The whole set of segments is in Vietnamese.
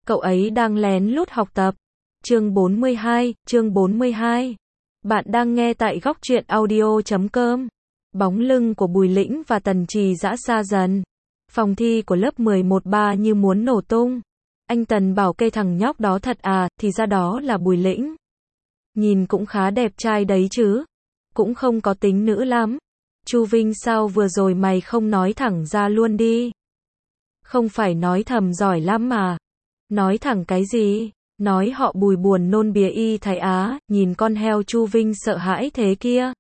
Cậu ấy đang lén lút học tập. Chương 42. Bạn đang nghe tại góc truyện audio.com. Bóng lưng của Bùi Lĩnh và Tần Trì Dã xa dần. Phòng thi của lớp 11-3 như muốn nổ tung. Anh Tần bảo cây thằng nhóc đó thật à, thì ra đó là Bùi Lĩnh. Nhìn cũng khá đẹp trai đấy chứ. Cũng không có tính nữ lắm. Chu Vinh sao vừa rồi mày không nói thẳng ra luôn đi. Không phải nói thầm giỏi lắm mà. Nói thẳng cái gì? Nói họ Bùi buồn nôn bìa y Thái Á, nhìn con heo. Chu Vinh sợ hãi thế kia.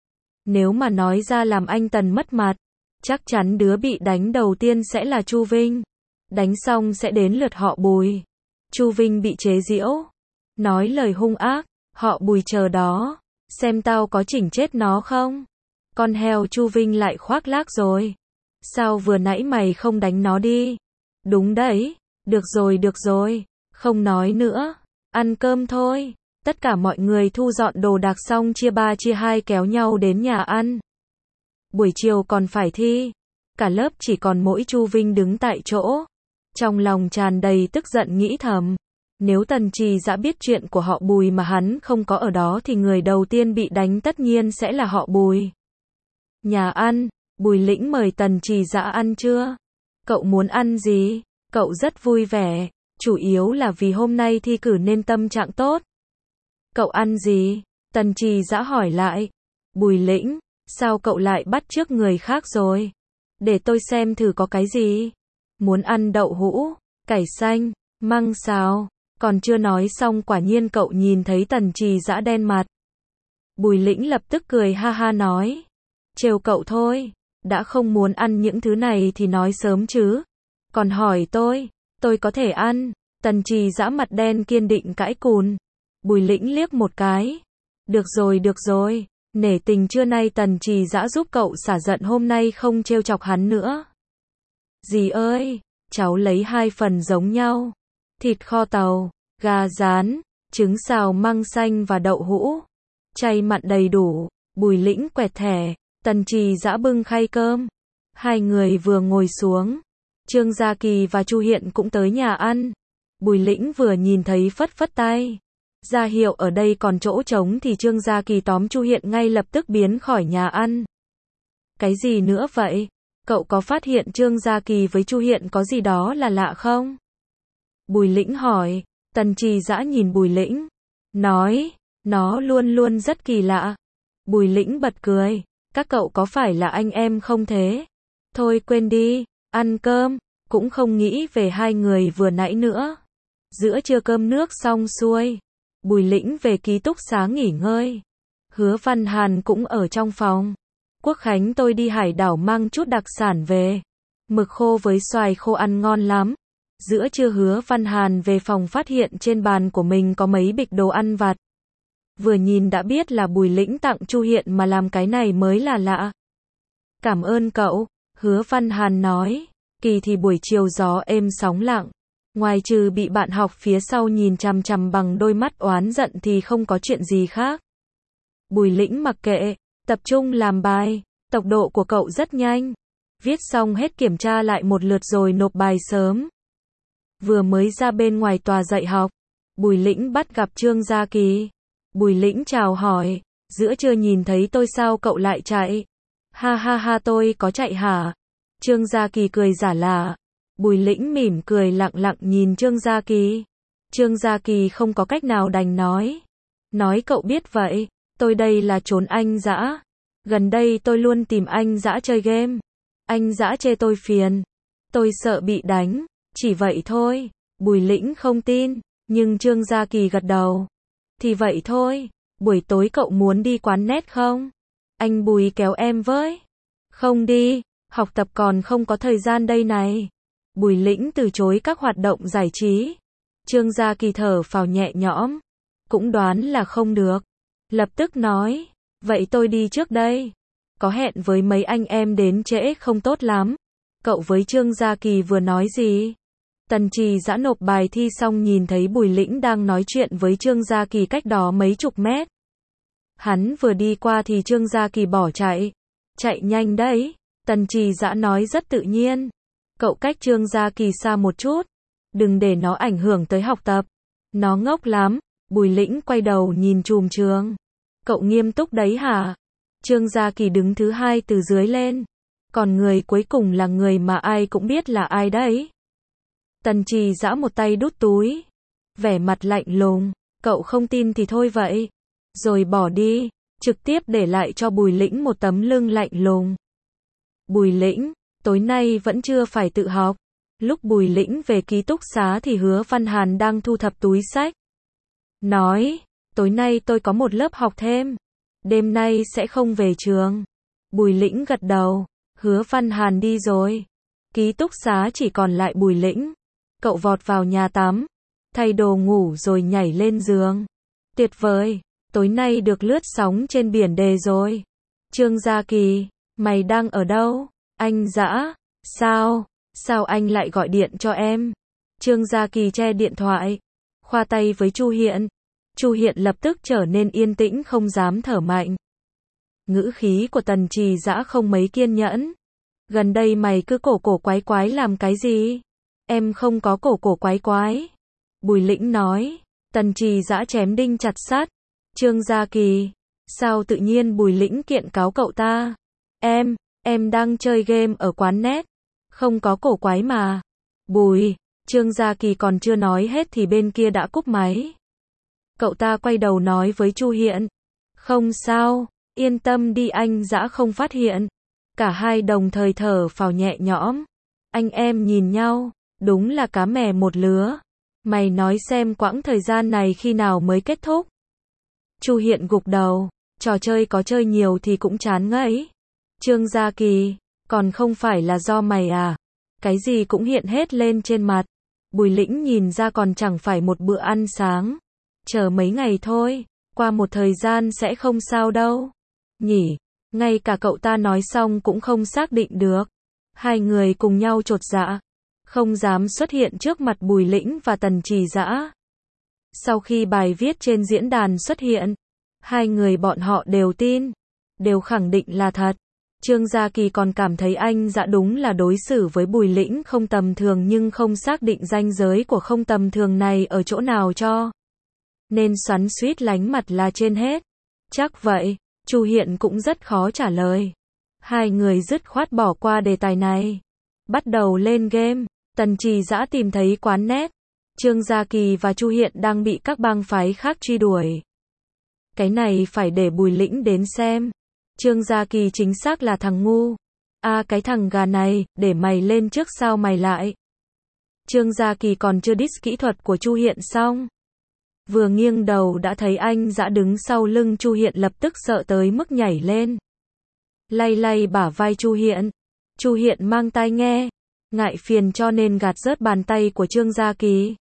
Nếu mà nói ra làm anh Tần mất mặt, chắc chắn đứa bị đánh đầu tiên sẽ là Chu Vinh. Đánh xong sẽ đến lượt họ Bùi. Chu Vinh bị chế giễu, nói lời hung ác, họ Bùi chờ đó, xem tao có chỉnh chết nó không. Con heo. Chu Vinh lại khoác lác rồi. Sao vừa nãy mày không đánh nó đi? Đúng đấy. Được rồi, không nói nữa. Ăn cơm thôi. Tất cả mọi người thu dọn đồ đạc xong chia 3 chia 2 kéo nhau đến nhà ăn. Buổi chiều còn phải thi. Cả lớp chỉ còn mỗi Chu Vinh đứng tại chỗ. Trong lòng tràn đầy tức giận nghĩ thầm. Nếu Tần Trì Dã biết chuyện của họ Bùi mà hắn không có ở đó thì người đầu tiên bị đánh tất nhiên sẽ là họ Bùi. Nhà ăn, Bùi Lĩnh mời Tần Trì Dã ăn trưa. Cậu muốn ăn gì? Cậu rất vui vẻ, chủ yếu là vì hôm nay thi cử nên tâm trạng tốt. Cậu ăn gì? Tần Trì Dã hỏi lại. Bùi Lĩnh, sao cậu lại bắt chước người khác rồi? Để tôi xem thử có cái gì. Muốn ăn đậu hũ, cải xanh, măng xào. Còn chưa nói xong quả nhiên cậu nhìn thấy Tần Trì Dã đen mặt. Bùi Lĩnh lập tức cười ha ha nói. Trêu cậu thôi, đã không muốn ăn những thứ này thì nói sớm chứ. Còn hỏi tôi có thể ăn. Tần Trì Dã mặt đen kiên định cãi cùn. Bùi Lĩnh liếc một cái. Được rồi, nể tình trưa nay Tần Trì Dã giúp cậu xả giận hôm nay không trêu chọc hắn nữa. Dì ơi, cháu lấy 2 phần giống nhau. Thịt kho tàu, gà rán, trứng xào măng xanh và đậu hũ. Chay mặn đầy đủ. Bùi Lĩnh quẹt thẻ. Tần Trì Dã bưng khay cơm. Hai người vừa ngồi xuống, Trương Gia Kỳ và Chu Hiện cũng tới nhà ăn. Bùi Lĩnh vừa nhìn thấy phất phất tay ra hiệu ở đây còn chỗ trống thì Trương Gia Kỳ tóm Chu Hiện ngay lập tức biến khỏi nhà ăn. Cái gì nữa vậy? Cậu có phát hiện Trương Gia Kỳ với Chu Hiện có gì đó là lạ không? Bùi Lĩnh hỏi. Tần Trì Dã nhìn Bùi Lĩnh, nói, nó luôn luôn rất kỳ lạ. Bùi Lĩnh bật cười. Các cậu có phải là anh em không thế? Thôi quên đi, ăn cơm, cũng không nghĩ về hai người vừa nãy nữa. Giữa trưa cơm nước xong xuôi, Bùi Lĩnh về ký túc xá nghỉ ngơi. Hứa Văn Hàn cũng ở trong phòng. Quốc khánh tôi đi hải đảo mang chút đặc sản về. Mực khô với xoài khô ăn ngon lắm. Giữa trưa Hứa Văn Hàn về phòng phát hiện trên bàn của mình có mấy bịch đồ ăn vặt. Vừa nhìn đã biết là Bùi Lĩnh tặng Chu Hiện mà làm cái này mới là lạ. Cảm ơn cậu, Hứa Văn Hàn nói. Kỳ thì buổi chiều gió êm sóng lặng. Ngoài trừ bị bạn học phía sau nhìn chằm chằm bằng đôi mắt oán giận thì không có chuyện gì khác. Bùi Lĩnh mặc kệ, tập trung làm bài. Tốc độ của cậu rất nhanh. Viết xong hết kiểm tra lại một lượt rồi nộp bài sớm. Vừa mới ra bên ngoài tòa dạy học, Bùi Lĩnh bắt gặp Trương Gia Kỳ. Bùi Lĩnh chào hỏi. Giữa trưa nhìn thấy tôi sao cậu lại chạy? Ha ha ha, tôi có chạy hả? Trương Gia Kỳ cười giả lả. Bùi Lĩnh mỉm cười lặng lặng nhìn Trương Gia Kỳ. Trương Gia Kỳ không có cách nào đành nói. Nói cậu biết vậy, tôi đây là trốn anh Dã. Gần đây tôi luôn tìm anh Dã chơi game. Anh Dã chê tôi phiền. Tôi sợ bị đánh. Chỉ vậy thôi. Bùi Lĩnh không tin, nhưng Trương Gia Kỳ gật đầu. Thì vậy thôi, buổi tối cậu muốn đi quán net không? Anh Bùi kéo em với. Không đi, học tập còn không có thời gian đây này. Bùi Lĩnh từ chối các hoạt động giải trí. Trương Gia Kỳ thở phào nhẹ nhõm. Cũng đoán là không được. Lập tức nói, vậy tôi đi trước đây. Có hẹn với mấy anh em đến trễ không tốt lắm. Cậu với Trương Gia Kỳ vừa nói gì? Tần Trì Dã nộp bài thi xong nhìn thấy Bùi Lĩnh đang nói chuyện với Trương Gia Kỳ cách đó mấy chục mét. Hắn vừa đi qua thì Trương Gia Kỳ bỏ chạy. Chạy nhanh đấy. Tần Trì Dã nói rất tự nhiên. Cậu cách Trương Gia Kỳ xa một chút. Đừng để nó ảnh hưởng tới học tập. Nó ngốc lắm. Bùi Lĩnh quay đầu nhìn trùm trường. Cậu nghiêm túc đấy hả? Trương Gia Kỳ đứng thứ hai từ dưới lên. Còn người cuối cùng là người mà ai cũng biết là ai đấy. Tần Trì Dã một tay đút túi. Vẻ mặt lạnh lùng. Cậu không tin thì thôi vậy. Rồi bỏ đi. Trực tiếp để lại cho Bùi Lĩnh một tấm lưng lạnh lùng. Bùi Lĩnh, tối nay vẫn chưa phải tự học. Lúc Bùi Lĩnh về ký túc xá thì Hứa Văn Hàn đang thu thập túi xách. Nói, tối nay tôi có một lớp học thêm. Đêm nay sẽ không về trường. Bùi Lĩnh gật đầu. Hứa Văn Hàn đi rồi. Ký túc xá chỉ còn lại Bùi Lĩnh. Cậu vọt vào nhà tắm. Thay đồ ngủ rồi nhảy lên giường. Tuyệt vời. Tối nay được lướt sóng trên biển Đề rồi. Trương Gia Kỳ, mày đang ở đâu? Anh Dã, sao? Sao anh lại gọi điện cho em? Trương Gia Kỳ che điện thoại, khoa tay với Chu Hiện. Chu Hiện lập tức trở nên yên tĩnh không dám thở mạnh. Ngữ khí của Tần Trì Dã không mấy kiên nhẫn. Gần đây mày cứ cổ quái quái làm cái gì? Em không có cổ quái quái. Bùi Lĩnh nói. Tần Trì Dã chém đinh chặt sắt. Trương Gia Kỳ, sao tự nhiên Bùi Lĩnh kiện cáo cậu ta? Em đang chơi game ở quán net. Không có cổ quái mà. Bùi, Trương Gia Kỳ còn chưa nói hết thì bên kia đã cúp máy. Cậu ta quay đầu nói với Chu Hiện. Không sao, yên tâm đi, anh Dã không phát hiện. Cả hai đồng thời thở phào nhẹ nhõm. Anh em nhìn nhau, đúng là cá mè một lứa. Mày nói xem quãng thời gian này khi nào mới kết thúc? Chu Hiện gục đầu, trò chơi có chơi nhiều thì cũng chán ngấy. Trương Gia Kỳ, còn không phải là do mày à? Cái gì cũng hiện hết lên trên mặt. Bùi Lĩnh nhìn ra còn chẳng phải một bữa ăn sáng. Chờ mấy ngày thôi, qua một thời gian sẽ không sao đâu. Nhỉ, ngay cả cậu ta nói xong cũng không xác định được. Hai người cùng nhau chột dạ, không dám xuất hiện trước mặt Bùi Lĩnh và Tần Trì Dã. Sau khi bài viết trên diễn đàn xuất hiện, hai người bọn họ đều tin, đều khẳng định là thật. Trương Gia Kỳ còn cảm thấy anh Dã đúng là đối xử với Bùi Lĩnh không tầm thường nhưng không xác định ranh giới của không tầm thường này ở chỗ nào cho. Nên xoắn xuýt lánh mặt là trên hết. Chắc vậy, Chu Hiện cũng rất khó trả lời. Hai người dứt khoát bỏ qua đề tài này. Bắt đầu lên game, Tần Trì Dã tìm thấy quán net. Trương Gia Kỳ và Chu Hiện đang bị các bang phái khác truy đuổi. Cái này phải để Bùi Lĩnh đến xem. Trương Gia Kỳ chính xác là thằng ngu. Cái thằng gà này, để mày lên trước sao mày lại. Trương Gia Kỳ còn chưa diss kỹ thuật của Chu Hiện xong. Vừa nghiêng đầu đã thấy anh Dã đứng sau lưng Chu Hiện, lập tức sợ tới mức nhảy lên. Lay lay bả vai Chu Hiện. Chu Hiện mang tai nghe. Ngại phiền cho nên gạt rớt bàn tay của Trương Gia Kỳ.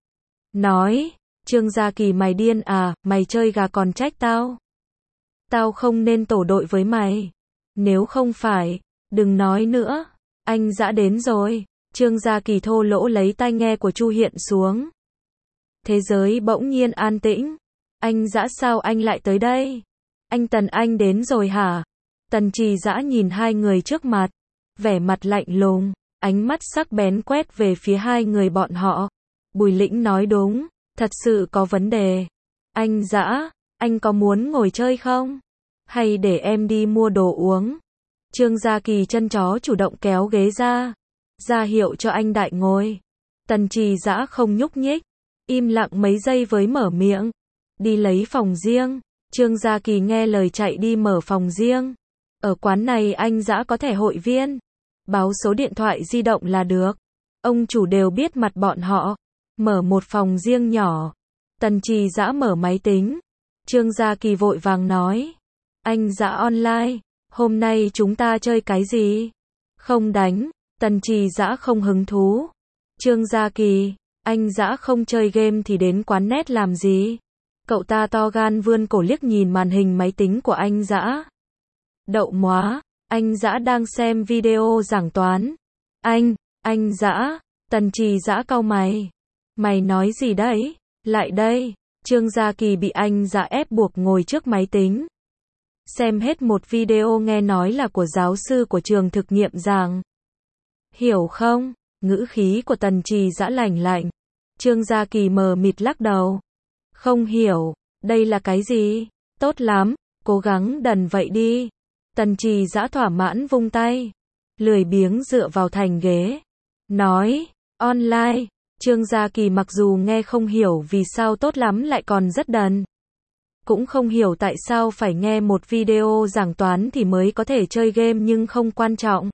Nói, Trương Gia Kỳ mày điên à, mày chơi gà còn trách tao. Tao không nên tổ đội với mày. Nếu không phải, đừng nói nữa. Anh Dã đến rồi. Trương Gia Kỳ thô lỗ lấy tai nghe của Chu Hiện xuống. Thế giới bỗng nhiên an tĩnh. Anh Dã sao anh lại tới đây? Anh Tần anh đến rồi hả? Tần Trì Dã nhìn hai người trước mặt. Vẻ mặt lạnh lùng, ánh mắt sắc bén quét về phía hai người bọn họ. Bùi Lĩnh nói đúng, thật sự có vấn đề. Anh Dã, anh có muốn ngồi chơi không? Hay để em đi mua đồ uống? Trương Gia Kỳ chân chó chủ động kéo ghế ra hiệu cho anh Đại ngồi. Tần Trì Dã không nhúc nhích, im lặng mấy giây với mở miệng. Đi lấy phòng riêng. Trương Gia Kỳ nghe lời chạy đi mở phòng riêng. Ở quán này anh Dã có thẻ hội viên. Báo số điện thoại di động là được. Ông chủ đều biết mặt bọn họ. Mở một phòng riêng nhỏ. Tần Trì Dã mở máy tính. Trương Gia Kỳ vội vàng nói. Anh Dã online. Hôm nay chúng ta chơi cái gì? Không đánh. Tần Trì Dã không hứng thú. Trương Gia Kỳ, anh Dã không chơi game thì đến quán net làm gì? Cậu ta to gan vươn cổ liếc nhìn màn hình máy tính của anh Dã. Đậu móa, anh Dã đang xem video giảng toán. Anh Dã, Tần Trì Dã cau mày. Mày nói gì đấy? Lại đây. Trương Gia Kỳ bị anh Dã ép buộc ngồi trước máy tính. Xem hết một video nghe nói là của giáo sư của trường thực nghiệm giảng. Hiểu không? Ngữ khí của Tần Trì Dã lạnh lạnh. Trương Gia Kỳ mờ mịt lắc đầu. Không hiểu, đây là cái gì? Tốt lắm, cố gắng đần vậy đi. Tần Trì Dã thỏa mãn vung tay. Lười biếng dựa vào thành ghế. Nói, online. Trương Gia Kỳ mặc dù nghe không hiểu vì sao tốt lắm lại còn rất đần. Cũng không hiểu tại sao phải nghe một video giảng toán thì mới có thể chơi game nhưng không quan trọng.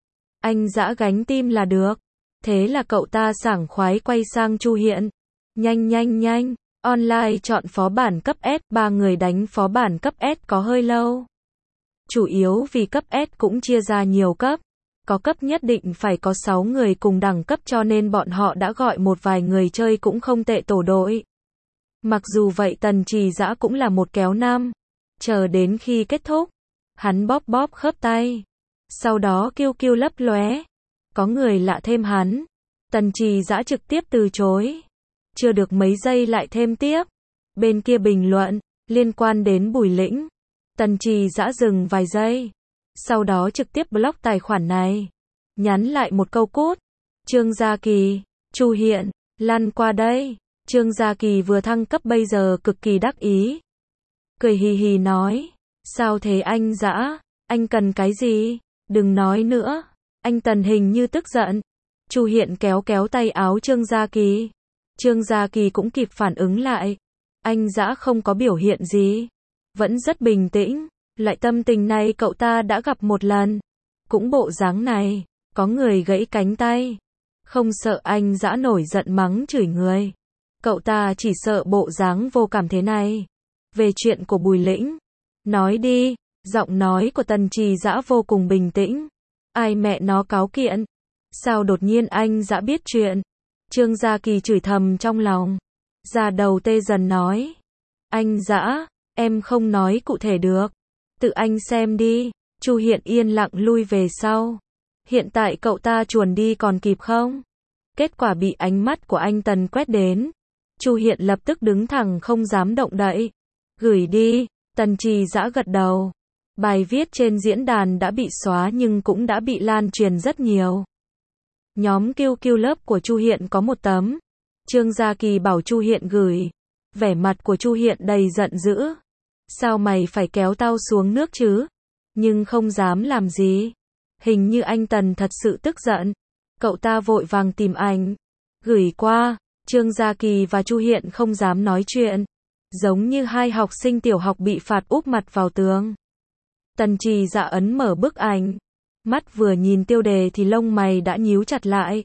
Anh Dã gánh tim là được. Thế là cậu ta sảng khoái quay sang Chu Hiện. Nhanh nhanh nhanh, online chọn phó bản cấp S, 3 người đánh phó bản cấp S có hơi lâu. Chủ yếu vì cấp S cũng chia ra nhiều cấp. Có cấp nhất định phải có 6 người cùng đẳng cấp cho nên bọn họ đã gọi một vài người chơi cũng không tệ tổ đội. Mặc dù vậy Tần Trì Dã cũng là một kéo nam. Chờ đến khi kết thúc, hắn bóp bóp khớp tay. Sau đó kêu kêu lấp lóe. Có người lạ thêm hắn. Tần Trì Dã trực tiếp từ chối. Chưa được mấy giây lại thêm tiếp. Bên kia bình luận, liên quan đến Bùi Lĩnh. Tần Trì Dã dừng vài giây. Sau đó trực tiếp block tài khoản này. Nhắn lại một câu cốt. Trương Gia Kỳ, Chu Hiện, lăn qua đây. Trương Gia Kỳ vừa thăng cấp bây giờ cực kỳ đắc ý. Cười hì hì nói. Sao thế anh Dã? Anh cần cái gì? Đừng nói nữa. Anh Tần hình như tức giận. Chu Hiện kéo kéo tay áo Trương Gia Kỳ. Trương Gia Kỳ cũng kịp phản ứng lại. Anh Dã không có biểu hiện gì. Vẫn rất bình tĩnh. Loại tâm tình này cậu ta đã gặp một lần. Cũng bộ dáng này. Có người gãy cánh tay. Không sợ anh Dã nổi giận mắng chửi người. Cậu ta chỉ sợ bộ dáng vô cảm thế này. Về chuyện của Bùi Lĩnh. Nói đi. Giọng nói của Tần Trì Dã vô cùng bình tĩnh. Ai mẹ nó cáo kiện? Sao đột nhiên anh Dã biết chuyện? Trương Gia Kỳ chửi thầm trong lòng. Da đầu tê dần nói. Anh Dã, em không nói cụ thể được. Tự anh xem đi. Chu Hiện yên lặng lui về sau. Hiện tại cậu ta chuồn đi còn kịp không? Kết quả bị ánh mắt của anh Tần quét đến. Chu Hiện lập tức đứng thẳng không dám động đậy. Gửi đi. Tần Trì Dã gật đầu. Bài viết trên diễn đàn đã bị xóa nhưng cũng đã bị lan truyền rất nhiều. Nhóm QQ lớp của Chu Hiện có một tấm. Trương Gia Kỳ bảo Chu Hiện gửi. Vẻ mặt của Chu Hiện đầy giận dữ. Sao mày phải kéo tao xuống nước chứ? Nhưng không dám làm gì. Hình như anh Tần thật sự tức giận. Cậu ta vội vàng tìm ảnh. Gửi qua. Trương Gia Kỳ và Chu Hiện không dám nói chuyện. Giống như hai học sinh tiểu học bị phạt úp mặt vào tường. Tần Trì Dã ấn mở bức ảnh. Mắt vừa nhìn tiêu đề thì lông mày đã nhíu chặt lại.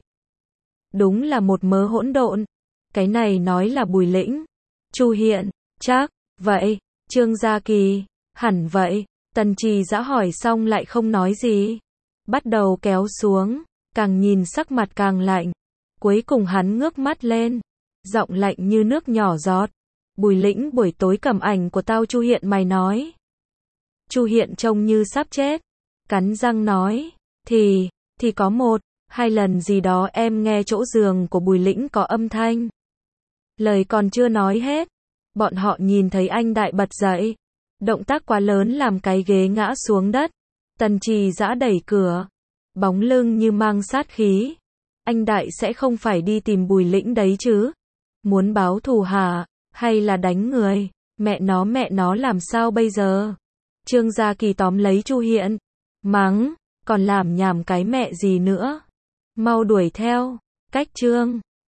Đúng là một mớ hỗn độn. Cái này nói là Bùi Lĩnh. Chu Hiện, chắc, vậy. Trương Gia Kỳ, hẳn vậy. Tần Trì Dã hỏi xong lại không nói gì. Bắt đầu kéo xuống, càng nhìn sắc mặt càng lạnh. Cuối cùng hắn ngước mắt lên. Giọng lạnh như nước nhỏ giọt. Bùi Lĩnh buổi tối cầm ảnh của tao Chu Hiện mày nói. Chu Hiện trông như sắp chết. Cắn răng nói. Thì có 1-2 lần gì đó em nghe chỗ giường của Bùi Lĩnh có âm thanh. Lời còn chưa nói hết. Bọn họ nhìn thấy anh Đại bật dậy. Động tác quá lớn làm cái ghế ngã xuống đất. Tần Trì Dã đẩy cửa. Bóng lưng như mang sát khí. Anh Đại sẽ không phải đi tìm Bùi Lĩnh đấy chứ? Muốn báo thù hả? Hay là đánh người? Mẹ nó làm sao bây giờ? Trương Gia Kỳ tóm lấy Chu Hiện. Mắng, còn làm nhảm cái mẹ gì nữa? Mau đuổi theo. Cách Trương